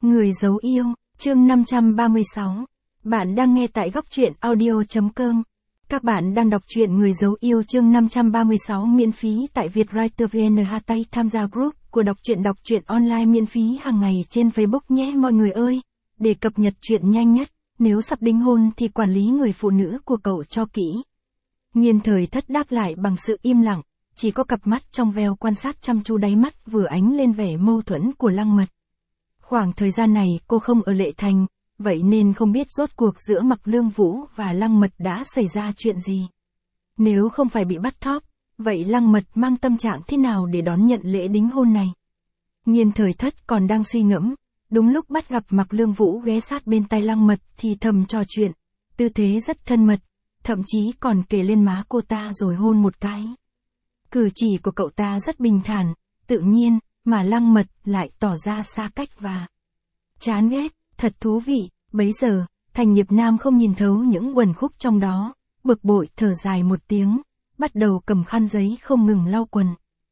Người giấu yêu, chương 536. Bạn đang nghe tại góc truyện audio.com. Các bạn đang đọc truyện Người giấu yêu chương 536 miễn phí tại Vietwriter VN Hatay, tham gia group của đọc truyện online miễn phí hàng ngày trên Facebook nhé mọi người ơi. Để cập nhật truyện nhanh nhất, nếu sắp đính hôn thì quản lý người phụ nữ của cậu cho kỹ. Nhiên Thời Thất đáp lại bằng sự im lặng, chỉ có cặp mắt trong veo quan sát chăm chú, đáy mắt vừa ánh lên vẻ mâu thuẫn của Lăng Mật. Khoảng thời gian này cô không ở Lệ Thành, vậy nên không biết rốt cuộc giữa Mạc Lương Vũ và Lăng Mật đã xảy ra chuyện gì. Nếu không phải bị bắt thóp, vậy Lăng Mật mang tâm trạng thế nào để đón nhận lễ đính hôn này? Nhiên Thời Thất còn đang suy ngẫm, đúng lúc bắt gặp Mạc Lương Vũ ghé sát bên tai Lăng Mật thì thầm trò chuyện, tư thế rất thân mật, thậm chí còn kề lên má cô ta rồi hôn một cái. Cử chỉ của cậu ta rất bình thản, tự nhiên, mà Lăng Mật lại tỏ ra xa cách và chán ghét. Thật thú vị. Bấy giờ, Thành Nghiệp Nam không nhìn thấu những uẩn khúc trong đó, bực bội thở dài một tiếng, bắt đầu cầm khăn giấy không ngừng lau quần.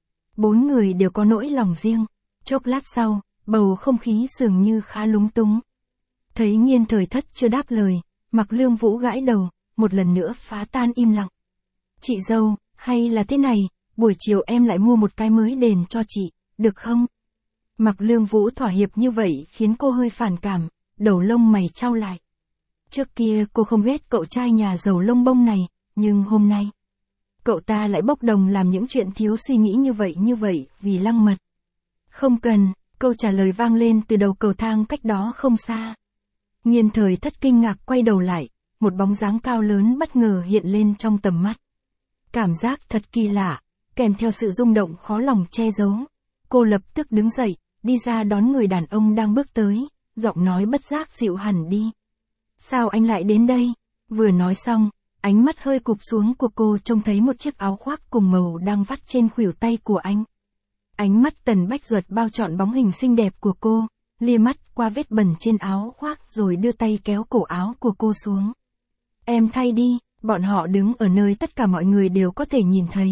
Bốn người đều có nỗi lòng riêng. Chốc lát sau, bầu không khí dường như khá lúng túng. Thấy Nhiên Thời Thất chưa đáp lời, Mạc Lương Vũ gãi đầu, một lần nữa phá tan im lặng. Chị dâu, hay là thế này, buổi chiều em lại mua một cái mới đền cho chị, được không? Mạc Lương Vũ thỏa hiệp như vậy khiến cô hơi phản cảm, đầu lông mày chau lại. Trước kia cô không ghét cậu trai nhà giàu lông bông này, nhưng hôm nay, cậu ta lại bốc đồng làm những chuyện thiếu suy nghĩ như vậy vì Lăng Mật. Không cần, câu trả lời vang lên từ đầu cầu thang cách đó không xa. Nhiên Thời Thất kinh ngạc quay đầu lại, một bóng dáng cao lớn bất ngờ hiện lên trong tầm mắt. Cảm giác thật kỳ lạ, kèm theo sự rung động khó lòng che giấu. Cô lập tức đứng dậy, đi ra đón người đàn ông đang bước tới, giọng nói bất giác dịu hẳn đi. Sao anh lại đến đây? Vừa nói xong, ánh mắt hơi cụp xuống của cô trông thấy một chiếc áo khoác cùng màu đang vắt trên khuỷu tay của anh. Ánh mắt Tần Bách Duật bao trọn bóng hình xinh đẹp của cô, lia mắt qua vết bẩn trên áo khoác rồi đưa tay kéo cổ áo của cô xuống. Em thay đi, bọn họ đứng ở nơi tất cả mọi người đều có thể nhìn thấy.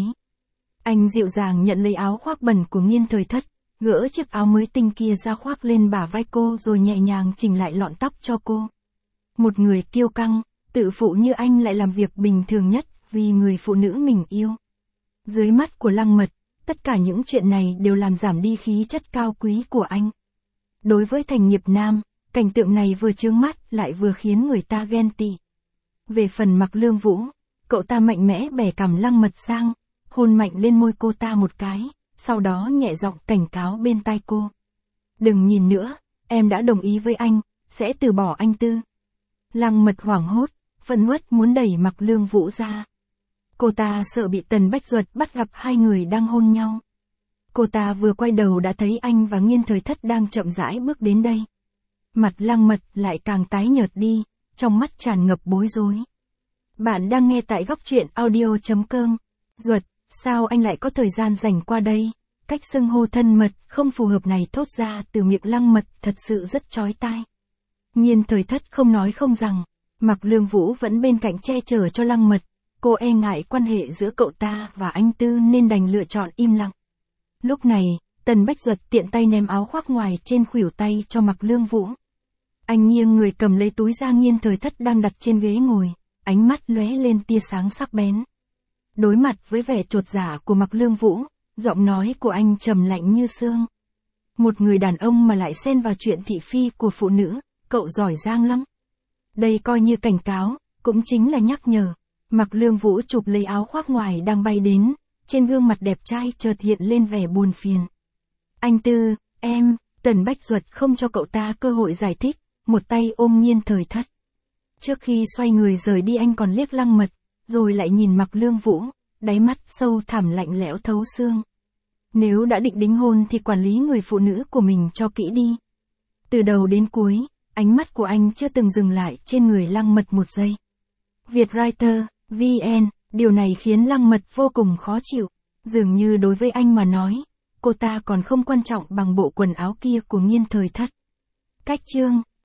Anh dịu dàng nhận lấy áo khoác bẩn của Nhiên Thời Thất, gỡ chiếc áo mới tinh kia ra khoác lên bả vai cô rồi nhẹ nhàng chỉnh lại lọn tóc cho cô. Một người kiêu căng, tự phụ như anh lại làm việc bình thường nhất vì người phụ nữ mình yêu. Dưới mắt của Lăng Mật, tất cả những chuyện này đều làm giảm đi khí chất cao quý của anh. Đối với Thành Nghiệp Nam, cảnh tượng này vừa chướng mắt lại vừa khiến người ta ghen tị. Về phần Mạc Lương Vũ, cậu ta mạnh mẽ bẻ cằm Lăng Mật sang, hôn mạnh lên môi cô ta một cái, sau đó nhẹ giọng cảnh cáo bên tai cô. Đừng nhìn nữa, em đã đồng ý với anh, sẽ từ bỏ anh Tư. Lăng Mật hoảng hốt, phẫn uất muốn đẩy Mạc Lương Vũ ra. Cô ta sợ bị Tần Bách Duật bắt gặp hai người đang hôn nhau. Cô ta vừa quay đầu đã thấy anh và Nhiên Thời Thất đang chậm rãi bước đến đây. Mặt Lăng Mật lại càng tái nhợt đi, trong mắt tràn ngập bối rối. Bạn đang nghe tại góc truyện audio.com. Duật, sao anh lại có thời gian dành qua đây? Cách xưng hô thân mật không phù hợp này thốt ra từ miệng Lăng Mật thật sự rất chói tai. Nhiên Thời Thất không nói không rằng, Mạc Lương Vũ vẫn bên cạnh che chở cho Lăng Mật. Cô e ngại quan hệ giữa cậu ta và anh Tư nên đành lựa chọn im lặng. Lúc này, Tần Bách Duật tiện tay ném áo khoác ngoài trên khuỷu tay cho Mạc Lương Vũ. Anh nghiêng người cầm lấy túi da Nhiên Thời Thất đang đặt trên ghế ngồi, ánh mắt lóe lên tia sáng sắc bén. Đối mặt với vẻ chột dạ của Mạc Lương Vũ, giọng nói của anh trầm lạnh như xương. Một người đàn ông mà lại xen vào chuyện thị phi của phụ nữ, cậu giỏi giang lắm. Đây coi như cảnh cáo, cũng chính là nhắc nhở. Mạc Lương Vũ chụp lấy áo khoác ngoài đang bay đến, trên gương mặt đẹp trai chợt hiện lên vẻ buồn phiền. Anh Tư, em, Tần Bách Duật không cho cậu ta cơ hội giải thích, một tay ôm Nhiên Thời Thất. Trước khi xoay người rời đi anh còn liếc Lăng Mật, rồi lại nhìn Mạc Lương Vũ, đáy mắt sâu thẳm lạnh lẽo thấu xương. Nếu đã định đính hôn thì quản lý người phụ nữ của mình cho kỹ đi. Từ đầu đến cuối, ánh mắt của anh chưa từng dừng lại trên người Lăng Mật một giây. Vietwriter VN, điều này khiến Lăng Mật vô cùng khó chịu. Dường như đối với anh mà nói, cô ta còn không quan trọng bằng bộ quần áo kia của Nhiên Thời Thất. Cách chương